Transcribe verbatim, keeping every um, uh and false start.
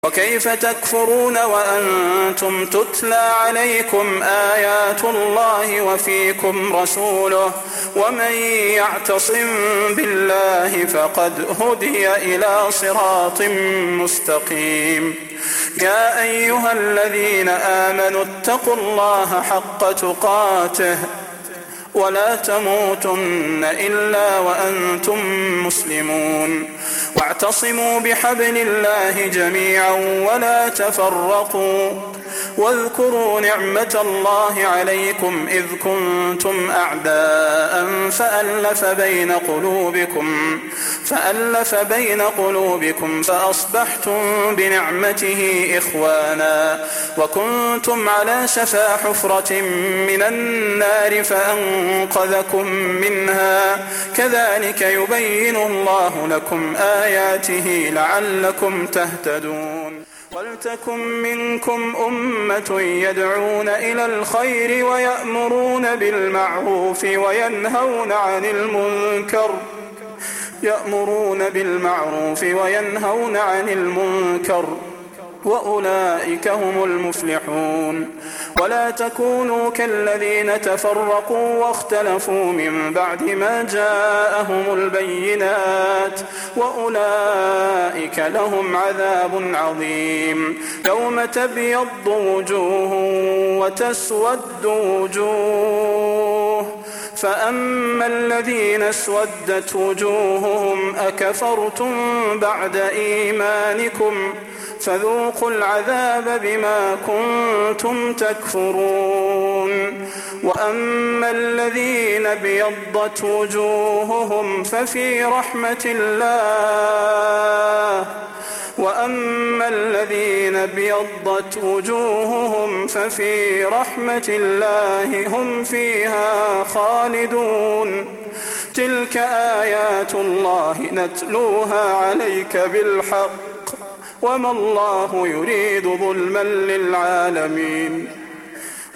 وكيف تكفرون وأنتم تتلى عليكم آيات الله وفيكم رسوله ومن يعتصم بالله فقد هدي إلى صراط مستقيم. يا أيها الذين آمنوا اتقوا الله حق تقاته ولا تموتن إلا وأنتم مسلمون واعتصموا بحبل الله جميعا ولا تفرقوا واذكروا نعمة الله عليكم إذ كنتم أعداء فألف بين قلوبكم فألف بين قلوبكم فأصبحتم بنعمته إخوانا وكنتم على شفا حفرة من النار فأنقذكم منها كذلك يبين الله لكم آياته لعلكم تهتدون. ولتكن منكم أمة يدعون إلى الخير ويأمرون بالمعروف وينهون عن المنكر يأمرون بالمعروف وينهون عن المنكر وأولئك هم المفلحون. ولا تكونوا كالذين تفرقوا واختلفوا من بعد ما جاءهم البينات وأولئك لهم عذاب عظيم. يوم تبيض وجوه وتسود وجوه فأما الذين اسودت وجوههم أكفرتم بعد إيمانكم فذوقوا العذاب بما كنتم تكفرون. وأما الذين ابيضت وجوههم ففي رحمة الله وأما الذين ابيضت وجوههم ففي رحمة الله هم فيها خالدون. تلك آيات الله نتلوها عليك بالحق وما الله يريد ظلما للعالمين.